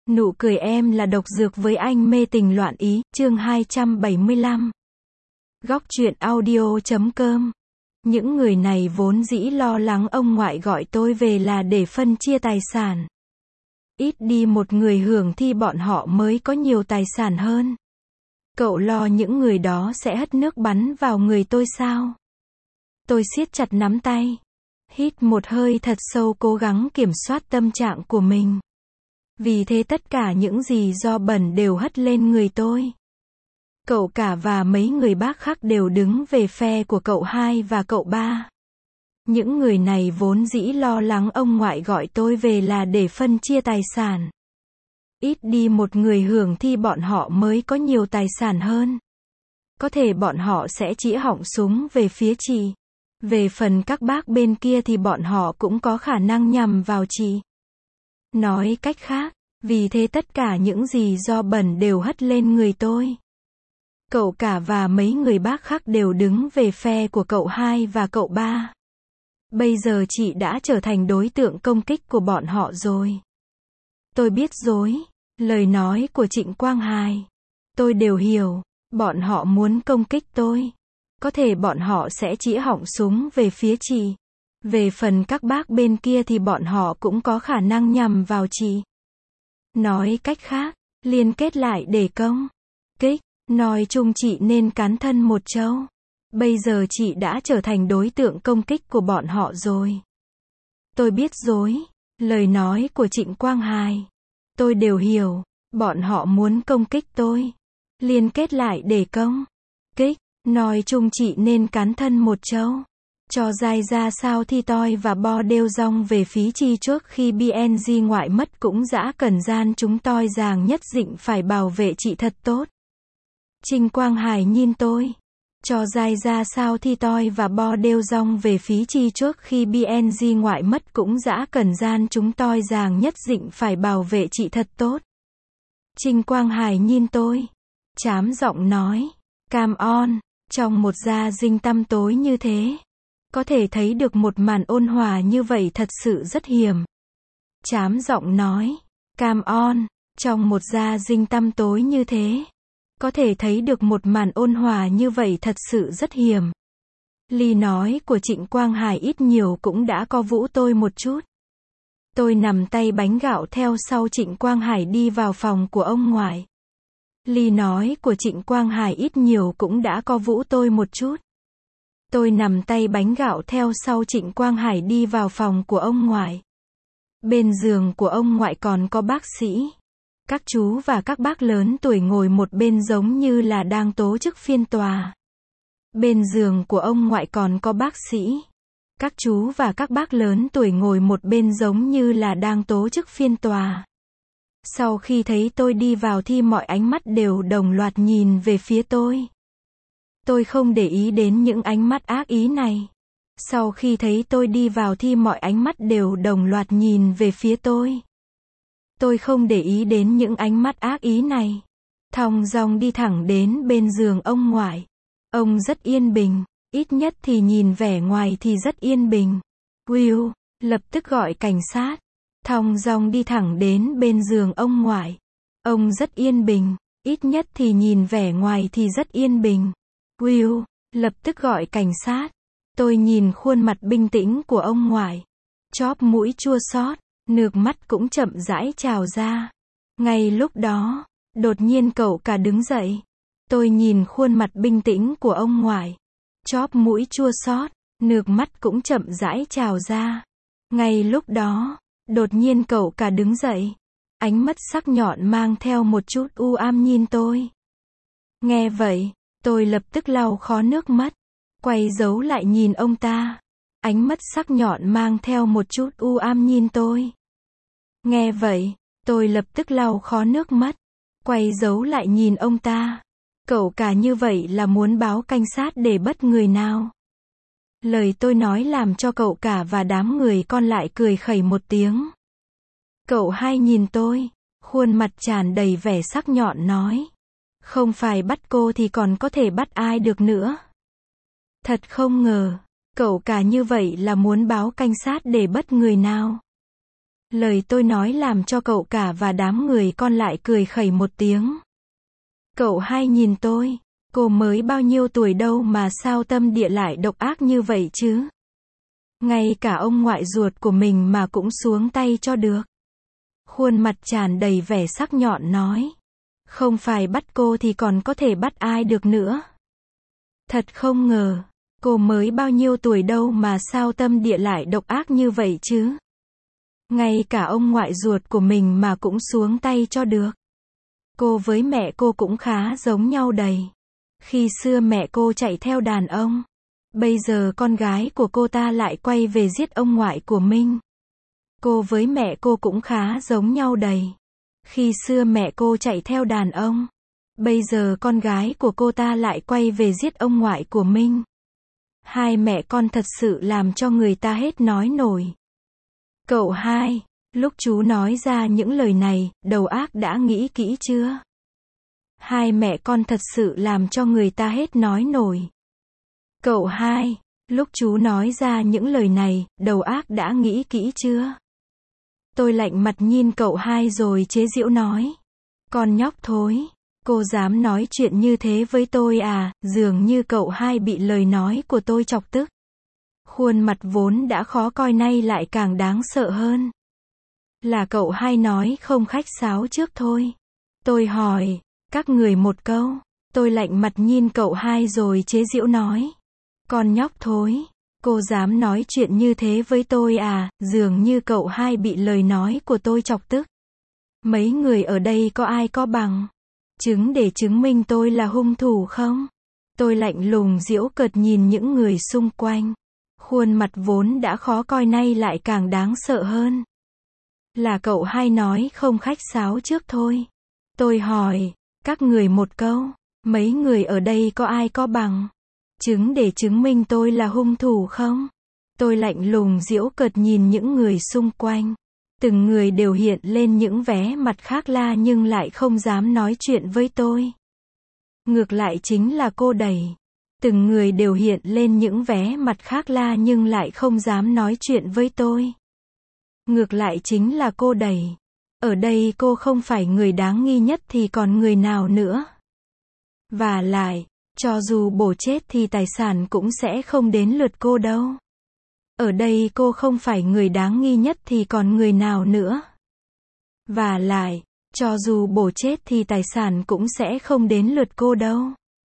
Nụ cười em là độc dược với anh mê tình loạn ý, chương 275. Góc truyện audio.com. Những người này vốn dĩ lo lắng ông ngoại gọi tôi về là để phân chia tài sản. Ít đi một người hưởng thì bọn họ mới có nhiều tài sản hơn. Cậu lo những người đó sẽ hất nước bắn vào người tôi sao? Tôi siết chặt nắm tay. Hít một hơi thật sâu, cố gắng kiểm soát tâm trạng của mình. Vì thế tất cả những gì do bẩn đều hất lên người tôi. Cậu cả và mấy người bác khác đều đứng về phe của cậu hai và cậu ba. Những người này vốn dĩ lo lắng ông ngoại gọi tôi về là để phân chia tài sản. Ít đi một người hưởng thì bọn họ mới có nhiều tài sản hơn. Có thể bọn họ sẽ chĩa họng súng về phía chị. Về phần các bác bên kia thì bọn họ cũng có khả năng nhằm vào chị. Nói cách khác, vì thế tất cả những gì do bẩn đều hất lên người tôi. Cậu cả và mấy người bác khác đều đứng về phe của cậu hai và cậu ba. Bây giờ chị đã trở thành đối tượng công kích của bọn họ rồi. Tôi biết rồi. Lời nói của Trịnh Quang Hải. Tôi đều hiểu. Bọn họ muốn công kích tôi. Có thể bọn họ sẽ chĩa họng súng về phía chị. Về phần các bác bên kia thì bọn họ cũng có khả năng nhằm vào chị. Nói cách khác, liên kết lại để công kích. Nói chung chị nên cán thân một trâu. Bây giờ chị đã trở thành đối tượng công kích của bọn họ rồi. Tôi biết rồi. Lời nói của Trịnh Quang Hải. Tôi đều hiểu. Bọn họ muốn công kích tôi. Liên kết lại để công kích. Nói chung chị nên cán thân một trâu. Cho dai ra sao thì toi và bo đều rong về phí chi trước khi BNG ngoại mất cũng dã cần gian chúng toi ràng nhất định phải bảo vệ chị thật tốt. Trịnh Quang Hải nhìn tôi. Cho dai ra sao thì toi và bo đều rong về phí chi trước khi BNG ngoại mất cũng dã cần gian chúng toi ràng nhất định phải bảo vệ chị thật tốt. Trịnh Quang Hải nhìn tôi. Chám giọng nói. Come on. Trong một gia dinh tăm tối như thế. Có thể thấy được một màn ôn hòa như vậy thật sự rất hiếm. Chám giọng nói. Come on. Trong một gia dinh tăm tối như thế. Có thể thấy được một màn ôn hòa như vậy thật sự rất hiếm. Ly nói của Trịnh Quang Hải ít nhiều cũng đã co vũ tôi một chút. Tôi nằm tay bánh gạo theo sau Trịnh Quang Hải đi vào phòng của ông ngoại. Ly nói của Trịnh Quang Hải ít nhiều cũng đã co vũ tôi một chút. Tôi nằm tay bánh gạo theo sau Trịnh Quang Hải đi vào phòng của ông ngoại. Bên giường của ông ngoại còn có bác sĩ. Các chú và các bác lớn tuổi ngồi một bên giống như là đang tố chức phiên tòa. Bên giường của ông ngoại còn có bác sĩ. Các chú và các bác lớn tuổi ngồi một bên giống như là đang tố chức phiên tòa. Sau khi thấy tôi đi vào thì mọi ánh mắt đều đồng loạt nhìn về phía tôi. Tôi không để ý đến những ánh mắt ác ý này. Sau khi thấy tôi đi vào thì mọi ánh mắt đều đồng loạt nhìn về phía tôi. Tôi không để ý đến những ánh mắt ác ý này. Thong dong đi thẳng đến bên giường ông ngoại. Ông rất yên bình, ít nhất thì nhìn vẻ ngoài thì rất yên bình. Will, lập tức gọi cảnh sát. Thong dong đi thẳng đến bên giường ông ngoại. Ông rất yên bình, ít nhất thì nhìn vẻ ngoài thì rất yên bình. Will, lập tức gọi cảnh sát. Tôi nhìn khuôn mặt bình tĩnh của ông ngoại. Chóp mũi chua xót, nước mắt cũng chậm rãi trào ra. Ngay lúc đó, đột nhiên cậu cả đứng dậy. Tôi nhìn khuôn mặt bình tĩnh của ông ngoại. Chóp mũi chua xót, nước mắt cũng chậm rãi trào ra. Ngay lúc đó, đột nhiên cậu cả đứng dậy. Ánh mắt sắc nhọn mang theo một chút u ám nhìn tôi. Nghe vậy, tôi lập tức lau khóe nước mắt. Quay giấu lại nhìn ông ta. Ánh mắt sắc nhọn mang theo một chút u ám nhìn tôi. Nghe vậy, tôi lập tức lau khóe nước mắt. Quay giấu lại nhìn ông ta. Cậu cả như vậy là muốn báo cảnh sát để bắt người nào? Lời tôi nói làm cho cậu cả và đám người còn lại cười khẩy một tiếng. Cậu hai nhìn tôi, khuôn mặt tràn đầy vẻ sắc nhọn nói. Không phải bắt cô thì còn có thể bắt ai được nữa. Thật không ngờ, cậu cả như vậy là muốn báo cảnh sát để bắt người nào? Lời tôi nói làm cho cậu cả và đám người còn lại cười khẩy một tiếng. Cậu hai nhìn tôi, cô mới bao nhiêu tuổi đâu mà sao tâm địa lại độc ác như vậy chứ? Ngay cả ông ngoại ruột của mình mà cũng xuống tay cho được. Khuôn mặt tràn đầy vẻ sắc nhọn nói. Không phải bắt cô thì còn có thể bắt ai được nữa. Thật không ngờ, cô mới bao nhiêu tuổi đâu mà sao tâm địa lại độc ác như vậy chứ? Ngay cả ông ngoại ruột của mình mà cũng xuống tay cho được. Cô với mẹ cô cũng khá giống nhau đầy. Khi xưa mẹ cô chạy theo đàn ông. Bây giờ con gái của cô ta lại quay về giết ông ngoại của mình. Cô với mẹ cô cũng khá giống nhau đầy. Khi xưa mẹ cô chạy theo đàn ông. Bây giờ con gái của cô ta lại quay về giết ông ngoại của mình. Hai mẹ con thật sự làm cho người ta hết nói nổi. Cậu hai, lúc chú nói ra những lời này, đầu óc đã nghĩ kỹ chưa? Hai mẹ con thật sự làm cho người ta hết nói nổi. Cậu hai, lúc chú nói ra những lời này, đầu óc đã nghĩ kỹ chưa? Tôi lạnh mặt nhìn cậu hai rồi chế giễu nói. Con nhóc thối, cô dám nói chuyện như thế với tôi à? Dường như cậu hai bị lời nói của tôi chọc tức. Khuôn mặt vốn đã khó coi nay lại càng đáng sợ hơn. Là cậu hai nói không khách sáo trước thôi. Tôi hỏi, các người một câu. Tôi lạnh mặt nhìn cậu hai rồi chế giễu nói. Con nhóc thối, cô dám nói chuyện như thế với tôi à? Dường như cậu hai bị lời nói của tôi chọc tức. Mấy người ở đây có ai có bằng chứng để chứng minh tôi là hung thủ không? Tôi lạnh lùng giễu cợt nhìn những người xung quanh. Khuôn mặt vốn đã khó coi nay lại càng đáng sợ hơn. Là cậu hai nói không khách sáo trước thôi. Tôi hỏi, các người một câu. Mấy người ở đây có ai có bằng chứng để chứng minh tôi là hung thủ không? Tôi lạnh lùng giễu cợt nhìn những người xung quanh. Từng người đều hiện lên những vẻ mặt khác lạ nhưng lại không dám nói chuyện với tôi. Ngược lại chính là cô đẩy. Từng người đều hiện lên những vẻ mặt khác lạ nhưng lại không dám nói chuyện với tôi. Ngược lại chính là cô đẩy. Ở đây cô không phải người đáng nghi nhất thì còn người nào nữa. Và lại, cho dù bổ chết thì tài sản cũng sẽ không đến lượt cô đâu. Ở đây cô không phải người đáng nghi nhất thì còn người nào nữa. Và lại, cho dù bổ chết thì tài sản cũng sẽ không đến lượt cô đâu.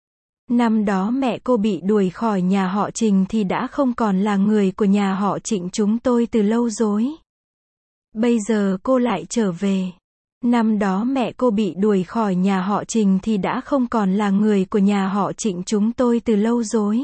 Năm đó mẹ cô bị đuổi khỏi nhà họ Trình thì đã không còn là người của nhà họ Trịnh chúng tôi từ lâu rồi. Bây giờ cô lại trở về. Năm đó mẹ cô bị đuổi khỏi nhà họ Trình thì đã không còn là người của nhà họ Trịnh chúng tôi từ lâu rồi.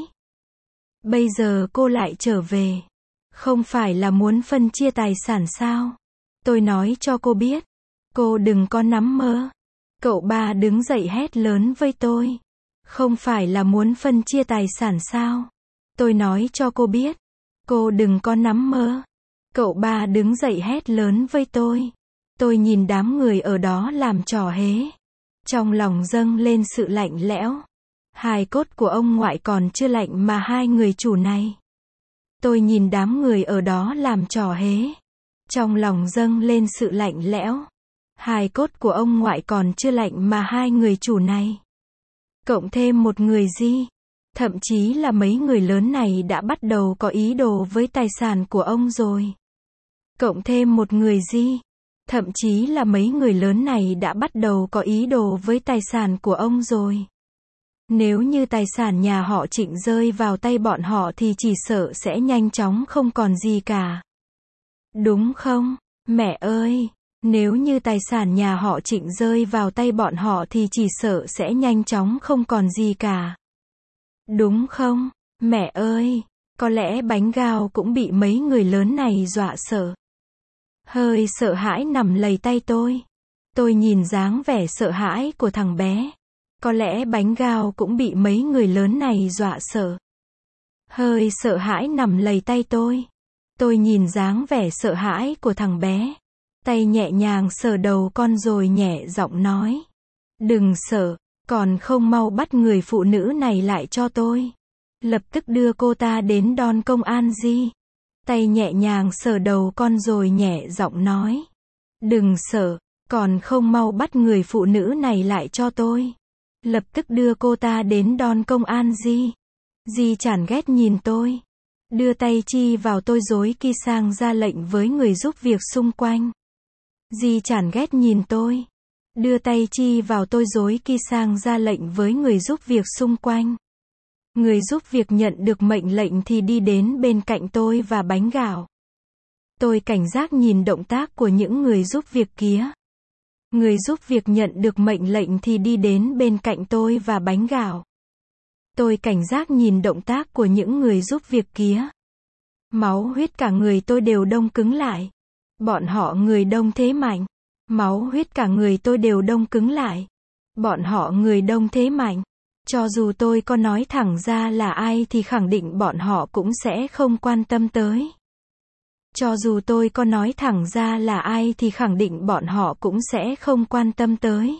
Bây giờ cô lại trở về. Không phải là muốn phân chia tài sản sao? Tôi nói cho cô biết. Cô đừng có nắm mơ. Cậu ba đứng dậy hét lớn với tôi. Không phải là muốn phân chia tài sản sao? Tôi nói cho cô biết. Cô đừng có nắm mơ. Cậu ba đứng dậy hét lớn với tôi. Tôi nhìn đám người ở đó làm trò hế. Trong lòng dâng lên sự lạnh lẽo. Hài cốt của ông ngoại còn chưa lạnh mà hai người chủ này. Tôi nhìn đám người ở đó làm trò hế. Trong lòng dâng lên sự lạnh lẽo. Hài cốt của ông ngoại còn chưa lạnh mà hai người chủ này. Cộng thêm một người gì. Thậm chí là mấy người lớn này đã bắt đầu có ý đồ với tài sản của ông rồi. Cộng thêm một người gì. Thậm chí là mấy người lớn này đã bắt đầu có ý đồ với tài sản của ông rồi. Nếu như tài sản nhà họ Trịnh rơi vào tay bọn họ thì chỉ sợ sẽ nhanh chóng không còn gì cả. Đúng không, mẹ ơi? Nếu như tài sản nhà họ Trịnh rơi vào tay bọn họ thì chỉ sợ sẽ nhanh chóng không còn gì cả. Đúng không, mẹ ơi? Có lẽ bánh gạo cũng bị mấy người lớn này dọa sợ. Hơi sợ hãi nằm lầy tay tôi. Tôi nhìn dáng vẻ sợ hãi của thằng bé. Có lẽ bánh gạo cũng bị mấy người lớn này dọa sợ. Hơi sợ hãi nằm lầy tay tôi. Tôi nhìn dáng vẻ sợ hãi của thằng bé. Tay nhẹ nhàng sờ đầu con rồi nhẹ giọng nói. Đừng sợ, còn không mau bắt người phụ nữ này lại cho tôi. Lập tức đưa cô ta đến đồn công an gì. Tay nhẹ nhàng sờ đầu con rồi nhẹ giọng nói. Đừng sợ, còn không mau bắt người phụ nữ này lại cho tôi. Lập tức đưa cô ta đến đồn công an. Di chán ghét nhìn tôi. Đưa tay chi vào tôi rồi kỳ sang ra lệnh với người giúp việc xung quanh. Di chán ghét nhìn tôi. Đưa tay chi vào tôi rồi kỳ sang ra lệnh với người giúp việc xung quanh. Người giúp việc nhận được mệnh lệnh thì đi đến bên cạnh tôi và bánh gạo. Tôi cảnh giác nhìn động tác của những người giúp việc kia. Người giúp việc nhận được mệnh lệnh thì đi đến bên cạnh tôi và bánh gạo. Tôi cảnh giác nhìn động tác của những người giúp việc kia. Máu huyết cả người tôi đều đông cứng lại. Bọn họ người đông thế mạnh. Máu huyết cả người tôi đều đông cứng lại. Bọn họ người đông thế mạnh. Cho dù tôi có nói thẳng ra là ai thì khẳng định bọn họ cũng sẽ không quan tâm tới. Cho dù tôi có nói thẳng ra là ai thì khẳng định bọn họ cũng sẽ không quan tâm tới.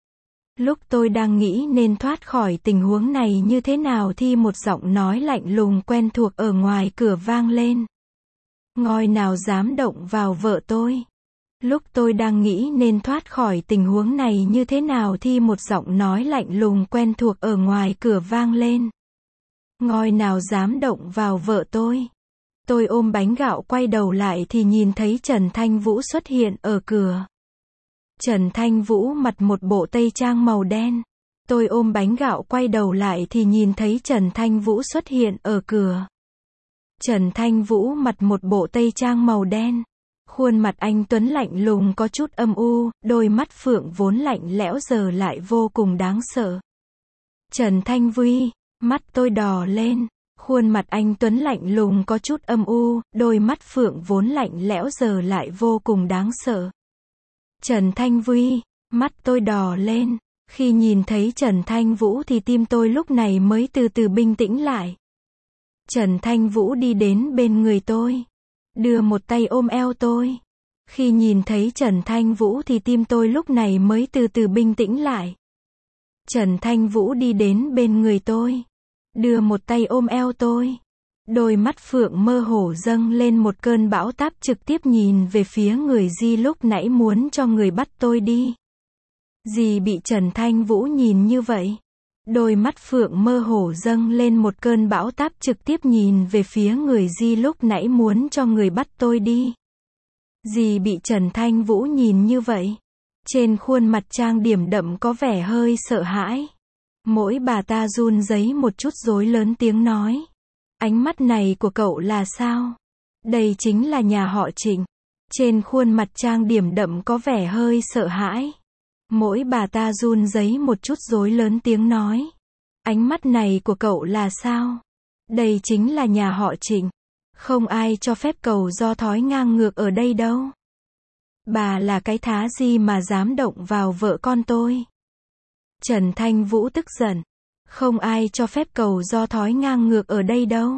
Lúc tôi đang nghĩ nên thoát khỏi tình huống này như thế nào thì một giọng nói lạnh lùng quen thuộc ở ngoài cửa vang lên. Ngoi nào dám động vào vợ tôi. Lúc tôi đang nghĩ nên thoát khỏi tình huống này như thế nào thì một giọng nói lạnh lùng quen thuộc ở ngoài cửa vang lên. Ngoi nào dám động vào vợ tôi. Tôi ôm bánh gạo quay đầu lại thì nhìn thấy Trần Thanh Vũ xuất hiện ở cửa. Trần Thanh Vũ mặc một bộ tây trang màu đen. Tôi ôm bánh gạo quay đầu lại thì nhìn thấy Trần Thanh Vũ xuất hiện ở cửa. Trần Thanh Vũ mặc một bộ tây trang màu đen. Khuôn mặt anh tuấn lạnh lùng có chút âm u, đôi mắt phượng vốn lạnh lẽo giờ lại vô cùng đáng sợ. Trần Thanh Vũ, mắt tôi đỏ lên. Khuôn mặt anh tuấn lạnh lùng có chút âm u, đôi mắt phượng vốn lạnh lẽo giờ lại vô cùng đáng sợ. Trần Thanh Vũ, mắt tôi đỏ lên. Khi nhìn thấy Trần Thanh Vũ thì tim tôi lúc này mới từ từ bình tĩnh lại. Trần Thanh Vũ đi đến bên người tôi. Đưa một tay ôm eo tôi. Khi nhìn thấy Trần Thanh Vũ thì tim tôi lúc này mới từ từ bình tĩnh lại. Trần Thanh Vũ đi đến bên người tôi. Đưa một tay ôm eo tôi. Đôi mắt phượng mơ hồ dâng lên một cơn bão táp trực tiếp nhìn về phía người Di lúc nãy muốn cho người bắt tôi đi. Di bị Trần Thanh Vũ nhìn như vậy. Đôi mắt phượng mơ hồ dâng lên một cơn bão táp trực tiếp nhìn về phía người Di lúc nãy muốn cho người bắt tôi đi. Di bị Trần Thanh Vũ nhìn như vậy. Trên khuôn mặt trang điểm đậm có vẻ hơi sợ hãi. Mỗi bà ta run rẩy một chút rồi lớn tiếng nói. Ánh mắt này của cậu là sao? Đây chính là nhà họ Trịnh. Trên khuôn mặt trang điểm đậm có vẻ hơi sợ hãi. Mỗi bà ta run rẩy một chút rồi lớn tiếng nói. Ánh mắt này của cậu là sao? Đây chính là nhà họ Trịnh. Không ai cho phép cậu do thói ngang ngược ở đây đâu. Bà là cái thá gì mà dám động vào vợ con tôi? Trần Thanh Vũ tức giận. Không ai cho phép cậu do thói ngang ngược ở đây đâu.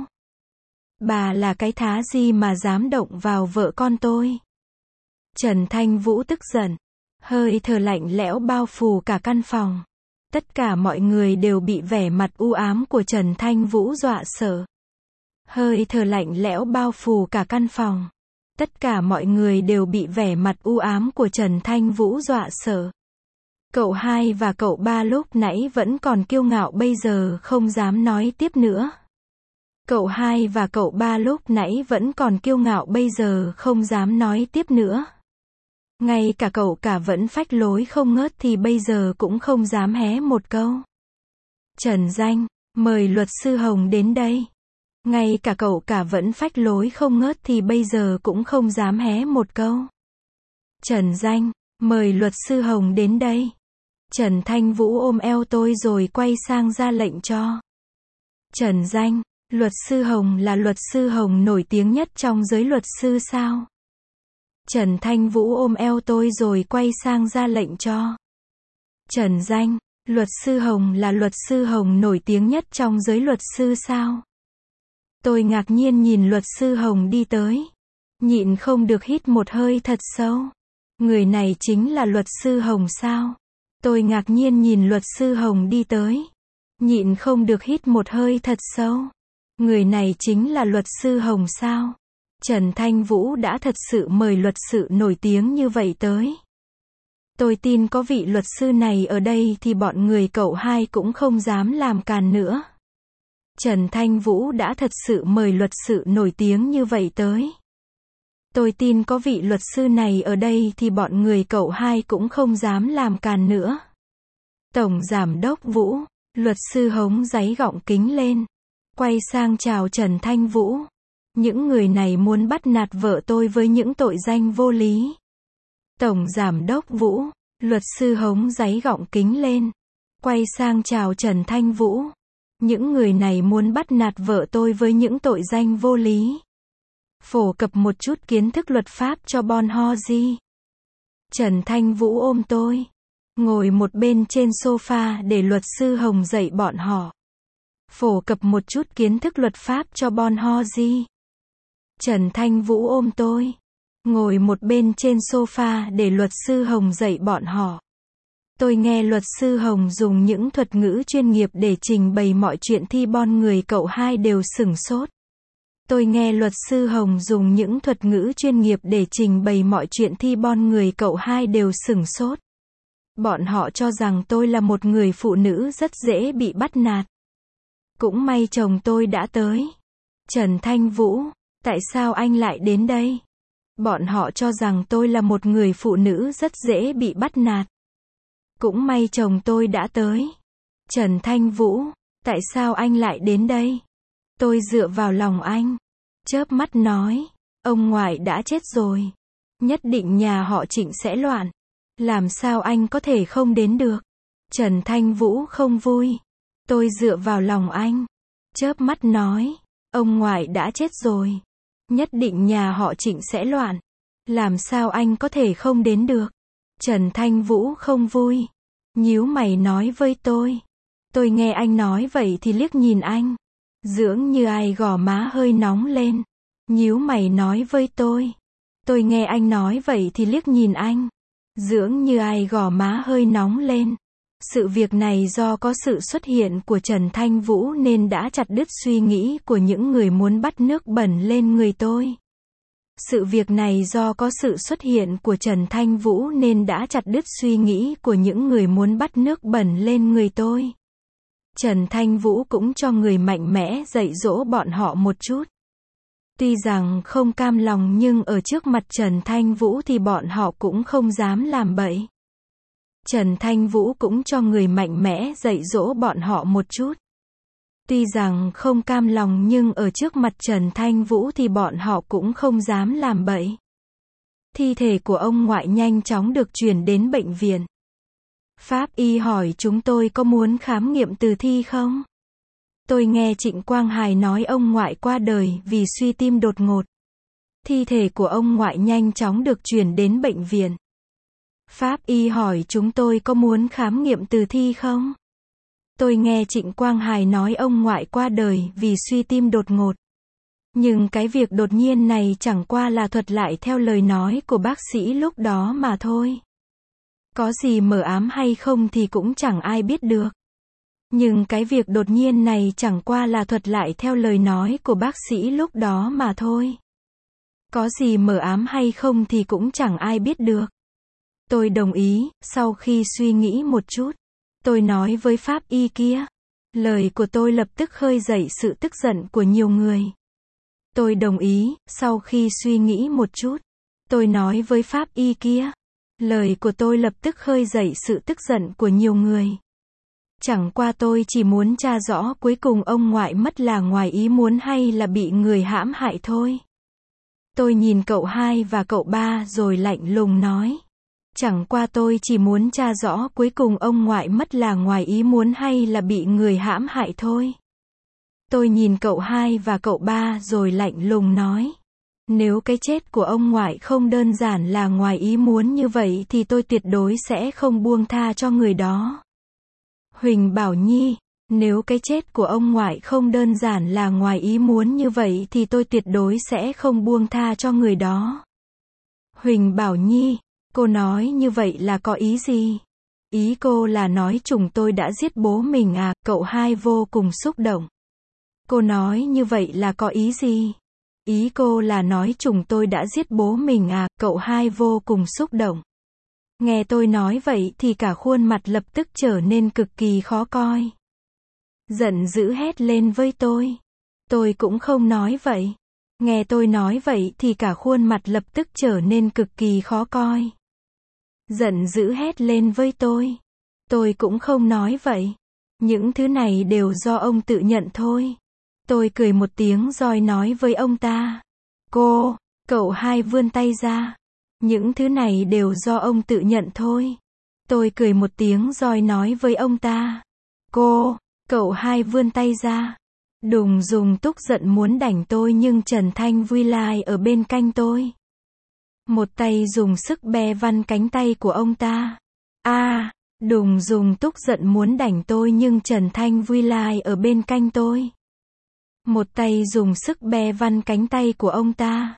Bà là cái thá gì mà dám động vào vợ con tôi? Trần Thanh Vũ tức giận. Hơi thở lạnh lẽo bao phủ cả căn phòng. Tất cả mọi người đều bị vẻ mặt u ám của Trần Thanh Vũ dọa sợ. Hơi thở lạnh lẽo bao phủ cả căn phòng. Tất cả mọi người đều bị vẻ mặt u ám của Trần Thanh Vũ dọa sợ. Cậu hai và cậu ba lúc nãy vẫn còn kiêu ngạo bây giờ không dám nói tiếp nữa. Cậu hai và cậu ba lúc nãy vẫn còn kiêu ngạo bây giờ không dám nói tiếp nữa. Ngay cả cậu cả vẫn phách lối không ngớt thì bây giờ cũng không dám hé một câu. Trần Danh, mời luật sư Hồng đến đây. Ngay cả cậu cả vẫn phách lối không ngớt thì bây giờ cũng không dám hé một câu. Trần Danh, mời luật sư Hồng đến đây. Trần Thanh Vũ ôm eo tôi rồi quay sang ra lệnh cho. Trần Danh, luật sư Hồng là luật sư Hồng nổi tiếng nhất trong giới luật sư sao? Trần Thanh Vũ ôm eo tôi rồi quay sang ra lệnh cho. Trần Danh, luật sư Hồng là luật sư Hồng nổi tiếng nhất trong giới luật sư sao? Tôi ngạc nhiên nhìn luật sư Hồng đi tới. Nhịn không được hít một hơi thật sâu. Người này chính là luật sư Hồng sao? Tôi ngạc nhiên nhìn luật sư Hồng đi tới. Nhịn không được hít một hơi thật sâu. Người này chính là luật sư Hồng sao? Trần Thanh Vũ đã thật sự mời luật sư nổi tiếng như vậy tới. Tôi tin có vị luật sư này ở đây thì bọn người cậu hai cũng không dám làm càn nữa. Trần Thanh Vũ đã thật sự mời luật sư nổi tiếng như vậy tới. Tôi tin có vị luật sư này ở đây thì bọn người cậu hai cũng không dám làm càn nữa. Tổng Giám đốc Vũ, luật sư hống giấy gọng kính lên. Quay sang chào Trần Thanh Vũ. Những người này muốn bắt nạt vợ tôi với những tội danh vô lý. Tổng Giám đốc Vũ, luật sư hống giấy gọng kính lên. Quay sang chào Trần Thanh Vũ. Những người này muốn bắt nạt vợ tôi với những tội danh vô lý. Phổ cập một chút kiến thức luật pháp cho Bon Ho Di. Trần Thanh Vũ ôm tôi. Ngồi một bên trên sofa để luật sư Hồng dạy bọn họ. Phổ cập một chút kiến thức luật pháp cho Bon Ho Di. Trần Thanh Vũ ôm tôi. Ngồi một bên trên sofa để luật sư Hồng dạy bọn họ. Tôi nghe luật sư Hồng dùng những thuật ngữ chuyên nghiệp để trình bày mọi chuyện thì bọn người cậu hai đều sửng sốt. Tôi nghe luật sư Hồng dùng những thuật ngữ chuyên nghiệp để trình bày mọi chuyện thì bọn người cậu hai đều sửng sốt. Bọn họ cho rằng tôi là một người phụ nữ rất dễ bị bắt nạt. Cũng may chồng tôi đã tới. Trần Thanh Vũ, tại sao anh lại đến đây? Bọn họ cho rằng tôi là một người phụ nữ rất dễ bị bắt nạt. Cũng may chồng tôi đã tới. Trần Thanh Vũ, tại sao anh lại đến đây? Tôi dựa vào lòng anh. Chớp mắt nói, ông ngoại đã chết rồi. Nhất định nhà họ Trịnh sẽ loạn. Làm sao anh có thể không đến được? Trần Thanh Vũ không vui. Tôi dựa vào lòng anh. Chớp mắt nói, ông ngoại đã chết rồi. Nhất định nhà họ Trịnh sẽ loạn. Làm sao anh có thể không đến được? Trần Thanh Vũ không vui. Nhíu mày nói với tôi. Tôi nghe anh nói vậy thì liếc nhìn anh. Dưỡng như ai gò má hơi nóng lên. Nhíu mày nói với tôi. Tôi nghe anh nói vậy thì liếc nhìn anh. Dưỡng như ai gò má hơi nóng lên. Sự việc này do có sự xuất hiện của Trần Thanh Vũ nên đã chặt đứt suy nghĩ của những người muốn bắt nước bẩn lên người tôi. Sự việc này do có sự xuất hiện của Trần Thanh Vũ nên đã chặt đứt suy nghĩ của những người muốn bắt nước bẩn lên người tôi. Trần Thanh Vũ cũng cho người mạnh mẽ dạy dỗ bọn họ một chút. Tuy rằng không cam lòng nhưng ở trước mặt Trần Thanh Vũ thì bọn họ cũng không dám làm bậy. Trần Thanh Vũ cũng cho người mạnh mẽ dạy dỗ bọn họ một chút. Tuy rằng không cam lòng nhưng ở trước mặt Trần Thanh Vũ thì bọn họ cũng không dám làm bậy. Thi thể của ông ngoại nhanh chóng được chuyển đến bệnh viện. Pháp y hỏi chúng tôi có muốn khám nghiệm tử thi không? Tôi nghe Trịnh Quang Hải nói ông ngoại qua đời vì suy tim đột ngột. Thi thể của ông ngoại nhanh chóng được chuyển đến bệnh viện. Pháp y hỏi chúng tôi có muốn khám nghiệm tử thi không? Tôi nghe Trịnh Quang Hải nói ông ngoại qua đời vì suy tim đột ngột. Nhưng cái việc đột nhiên này chẳng qua là thuật lại theo lời nói của bác sĩ lúc đó mà thôi. Có gì mờ ám hay không thì cũng chẳng ai biết được. Nhưng cái việc đột nhiên này chẳng qua là thuật lại theo lời nói của bác sĩ lúc đó mà thôi. Có gì mờ ám hay không thì cũng chẳng ai biết được. Tôi đồng ý, sau khi suy nghĩ một chút. Tôi nói với pháp y kia. Lời của tôi lập tức khơi dậy sự tức giận của nhiều người. Tôi đồng ý, sau khi suy nghĩ một chút. Tôi nói với pháp y kia. Lời của tôi lập tức khơi dậy sự tức giận của nhiều người. Chẳng qua tôi chỉ muốn tra rõ cuối cùng ông ngoại mất là ngoài ý muốn hay là bị người hãm hại thôi. Tôi nhìn cậu hai và cậu ba rồi lạnh lùng nói. Chẳng qua tôi chỉ muốn tra rõ cuối cùng ông ngoại mất là ngoài ý muốn hay là bị người hãm hại thôi. Tôi nhìn cậu hai và cậu ba rồi lạnh lùng nói. Nếu cái chết của ông ngoại không đơn giản là ngoài ý muốn như vậy thì tôi tuyệt đối sẽ không buông tha cho người đó. Huỳnh Bảo Nhi, nếu cái chết của ông ngoại không đơn giản là ngoài ý muốn như vậy thì tôi tuyệt đối sẽ không buông tha cho người đó. Huỳnh Bảo Nhi, cô nói như vậy là có ý gì? Ý cô là nói chúng tôi đã giết bố mình à? Cậu hai vô cùng xúc động. Cô nói như vậy là có ý gì? Ý cô là nói chúng tôi đã giết bố mình à, cậu hai vô cùng xúc động. Nghe tôi nói vậy thì cả khuôn mặt lập tức trở nên cực kỳ khó coi. Giận dữ hét lên với tôi. Tôi cũng không nói vậy. Nghe tôi nói vậy thì cả khuôn mặt lập tức trở nên cực kỳ khó coi. Giận dữ hét lên với tôi. Tôi cũng không nói vậy. Những thứ này đều do ông tự nhận thôi. Tôi cười một tiếng rồi nói với ông ta. Cậu hai vươn tay ra. Những thứ này đều do ông tự nhận thôi. Tôi cười một tiếng rồi nói với ông ta. Cậu hai vươn tay ra. Đùng dùng tức giận muốn đánh tôi nhưng Trần Thanh Vui lại ở bên cạnh tôi. Một tay dùng sức bè văn cánh tay của ông ta. Đùng dùng tức giận muốn đánh tôi nhưng Trần Thanh Vui lại ở bên cạnh tôi. Một tay dùng sức bè văn cánh tay của ông ta.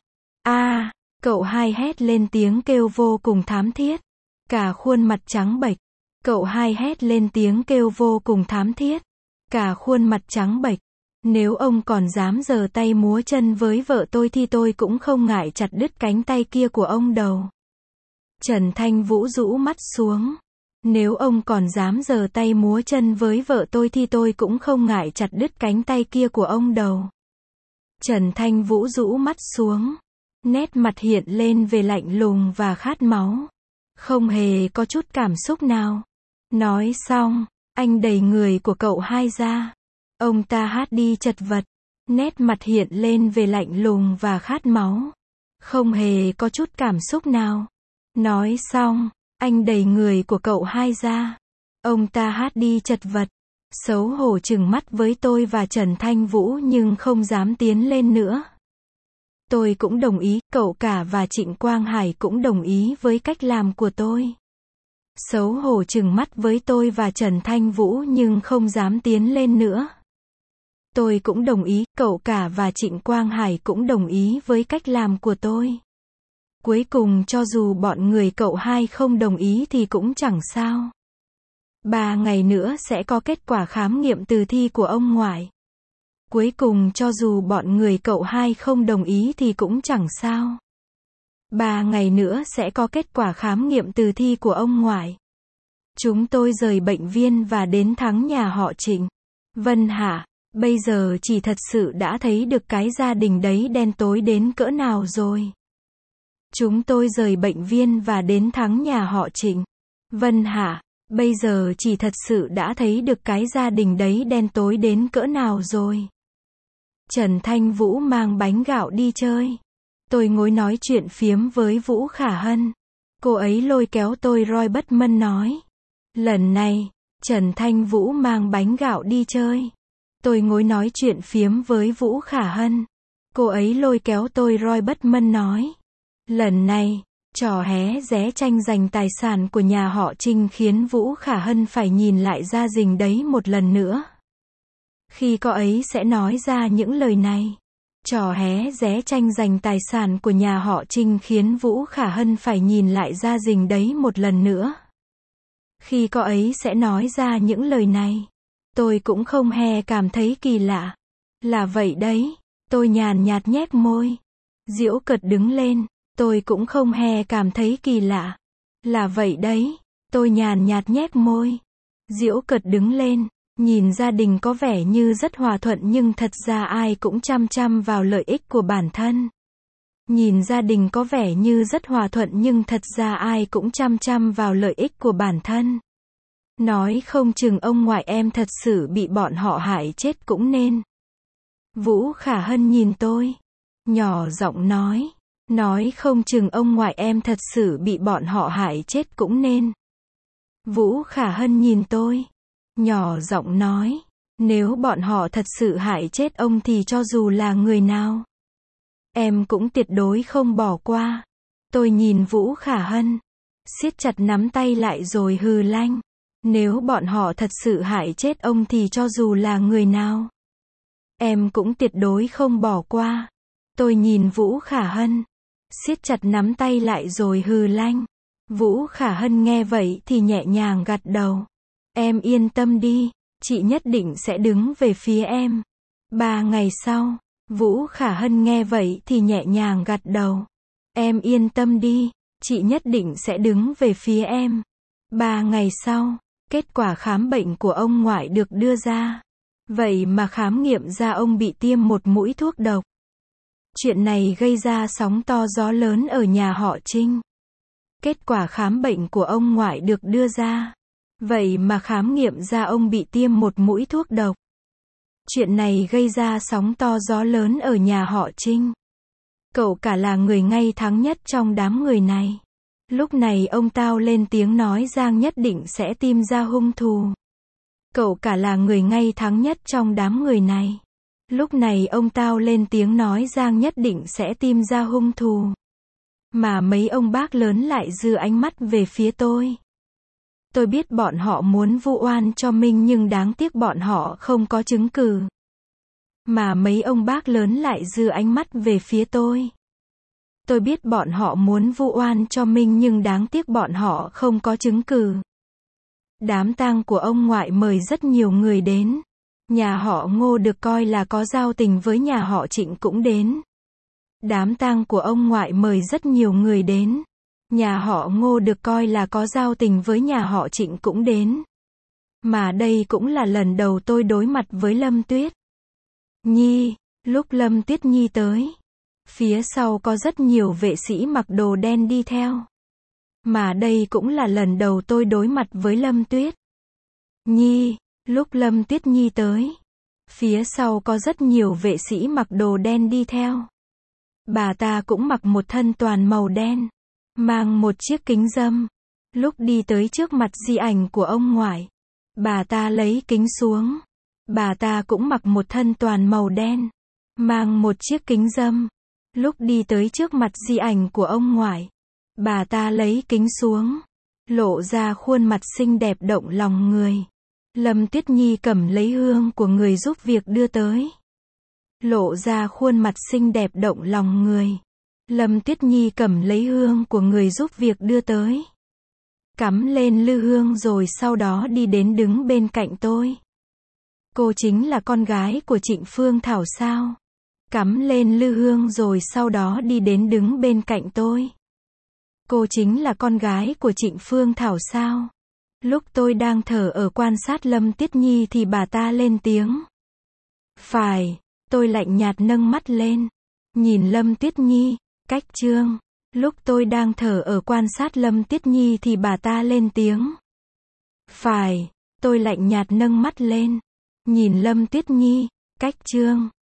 Cậu hai hét lên tiếng kêu vô cùng thảm thiết. Cả khuôn mặt trắng bệch. Cậu hai hét lên tiếng kêu vô cùng thảm thiết. Cả khuôn mặt trắng bệch. Nếu ông còn dám giở tay múa chân với vợ tôi thì tôi cũng không ngại chặt đứt cánh tay kia của ông đầu. Trần Thanh Vũ rũ mắt xuống. Nếu ông còn dám giở tay múa chân với vợ tôi thì tôi cũng không ngại chặt đứt cánh tay kia của ông đầu. Trần Thanh Vũ rũ mắt xuống. Nét mặt hiện lên về lạnh lùng và khát máu. Không hề có chút cảm xúc nào. Nói xong, anh đẩy người của cậu hai ra. Ông ta hát đi chật vật. Nét mặt hiện lên về lạnh lùng và khát máu. Không hề có chút cảm xúc nào. Nói xong, anh đẩy người của cậu hai ra. Ông ta hát đi chật vật. Xấu hổ trừng mắt với tôi và Trần Thanh Vũ nhưng không dám tiến lên nữa. Tôi cũng đồng ý, cậu cả và Trịnh Quang Hải cũng đồng ý với cách làm của tôi. Xấu hổ trừng mắt với tôi và Trần Thanh Vũ nhưng không dám tiến lên nữa. Tôi cũng đồng ý, cậu cả và Trịnh Quang Hải cũng đồng ý với cách làm của tôi. Cuối cùng cho dù bọn người cậu hai không đồng ý thì cũng chẳng sao. 3 ngày nữa sẽ có kết quả khám nghiệm tử thi của ông ngoại. Cuối cùng cho dù bọn người cậu hai không đồng ý thì cũng chẳng sao. 3 ngày nữa sẽ có kết quả khám nghiệm tử thi của ông ngoại. Chúng tôi rời bệnh viện và đến thắng nhà họ Trịnh. Vân Hạ, bây giờ chị thật sự đã thấy được cái gia đình đấy đen tối đến cỡ nào rồi. Chúng tôi rời bệnh viện và đến thắng nhà họ Trịnh. Vân Hạ, bây giờ chị thật sự đã thấy được cái gia đình đấy đen tối đến cỡ nào rồi. Trần Thanh Vũ mang bánh gạo đi chơi. Tôi ngồi nói chuyện phiếm với Vũ Khả Hân. Cô ấy lôi kéo tôi roi bất mân nói. Lần này, Trần Thanh Vũ mang bánh gạo đi chơi. Tôi ngồi nói chuyện phiếm với Vũ Khả Hân. Cô ấy lôi kéo tôi roi bất mân nói. Lần này, trò hé ré tranh giành tài sản của nhà họ Trinh khiến Vũ Khả Hân phải nhìn lại gia đình đấy một lần nữa. Khi cô ấy sẽ nói ra những lời này. Trò hé ré tranh giành tài sản của nhà họ Trinh khiến Vũ Khả Hân phải nhìn lại gia đình đấy một lần nữa. Khi cô ấy sẽ nói ra những lời này. Tôi cũng không hề cảm thấy kỳ lạ. Là vậy đấy. Tôi nhàn nhạt nhếch môi. Giễu cợt đứng lên. Tôi cũng không hề cảm thấy kỳ lạ. Là vậy đấy. Tôi nhàn nhạt nhếch môi. Giễu cợt đứng lên. Nhìn gia đình có vẻ như rất hòa thuận nhưng thật ra ai cũng chăm chăm vào lợi ích của bản thân. Nhìn gia đình có vẻ như rất hòa thuận nhưng thật ra ai cũng chăm chăm vào lợi ích của bản thân. Nói không chừng ông ngoại em thật sự bị bọn họ hại chết cũng nên. Vũ Khả Hân nhìn tôi. Nhỏ giọng nói. Nói không chừng ông ngoại em thật sự bị bọn họ hại chết cũng nên. Vũ Khả Hân nhìn tôi. Nhỏ giọng nói. Nếu bọn họ thật sự hại chết ông thì cho dù là người nào, em cũng tuyệt đối không bỏ qua. Tôi nhìn Vũ Khả Hân. Siết chặt nắm tay lại rồi hừ lanh. Nếu bọn họ thật sự hại chết ông thì cho dù là người nào, em cũng tuyệt đối không bỏ qua. Tôi nhìn Vũ Khả Hân. Siết chặt nắm tay lại rồi hừ lanh. Vũ Khả Hân nghe vậy thì nhẹ nhàng gật đầu. Em yên tâm đi, chị nhất định sẽ đứng về phía em. 3 ngày sau, Vũ Khả Hân nghe vậy thì nhẹ nhàng gật đầu. Em yên tâm đi, chị nhất định sẽ đứng về phía em. 3 ngày sau, kết quả khám bệnh của ông ngoại được đưa ra. Vậy mà khám nghiệm ra ông bị tiêm một mũi thuốc độc. Chuyện này gây ra sóng to gió lớn ở nhà họ Trinh. Kết quả khám bệnh của ông ngoại được đưa ra. Vậy mà khám nghiệm ra ông bị tiêm một mũi thuốc độc. Chuyện này gây ra sóng to gió lớn ở nhà họ Trinh. Cậu cả là người ngay thẳng nhất trong đám người này. Lúc này ông Tao lên tiếng nói Giang nhất định sẽ tìm ra hung thủ. Cậu cả là người ngay thẳng nhất trong đám người này. Lúc này ông Tao lên tiếng nói Giang nhất định sẽ tìm ra hung thủ. Mà mấy ông bác lớn lại giơ ánh mắt về phía tôi. Tôi biết bọn họ muốn vu oan cho mình nhưng đáng tiếc bọn họ không có chứng cứ. Mà mấy ông bác lớn lại giơ ánh mắt về phía tôi. Tôi biết bọn họ muốn vu oan cho mình nhưng đáng tiếc bọn họ không có chứng cứ. Đám tang của ông ngoại mời rất nhiều người đến. Nhà họ Ngô được coi là có giao tình với nhà họ Trịnh cũng đến. Đám tang của ông ngoại mời rất nhiều người đến. Nhà họ Ngô được coi là có giao tình với nhà họ Trịnh cũng đến. Mà đây cũng là lần đầu tôi đối mặt với Lâm Tuyết Nhi. Lúc Lâm Tuyết Nhi tới, phía sau có rất nhiều vệ sĩ mặc đồ đen đi theo. Mà đây cũng là lần đầu tôi đối mặt với Lâm Tuyết Nhi. Lúc Lâm Tuyết Nhi tới, phía sau có rất nhiều vệ sĩ mặc đồ đen đi theo. Bà ta cũng mặc một thân toàn màu đen, mang một chiếc kính râm. Lúc đi tới trước mặt di ảnh của ông ngoại, bà ta lấy kính xuống. Bà ta cũng mặc một thân toàn màu đen, mang một chiếc kính râm. Lúc đi tới trước mặt di ảnh của ông ngoại, bà ta lấy kính xuống, lộ ra khuôn mặt xinh đẹp động lòng người. Lâm Tuyết Nhi cầm lấy hương của người giúp việc đưa tới, lộ ra khuôn mặt xinh đẹp động lòng người. Lâm Tuyết Nhi cầm lấy hương của người giúp việc đưa tới, cắm lên lư hương rồi sau đó đi đến đứng bên cạnh tôi. Cô chính là con gái của Trịnh Phương Thảo sao? Cắm lên lư hương rồi sau đó đi đến đứng bên cạnh tôi. Cô chính là con gái của Trịnh Phương Thảo sao? Lúc tôi đang thở ở quan sát Lâm Tuyết Nhi thì bà ta lên tiếng. Phải, tôi lạnh nhạt nâng mắt lên, nhìn Lâm Tuyết Nhi, cách chương. Lúc tôi đang thở ở quan sát Lâm Tuyết Nhi thì bà ta lên tiếng. Phải, tôi lạnh nhạt nâng mắt lên, nhìn Lâm Tuyết Nhi, cách chương.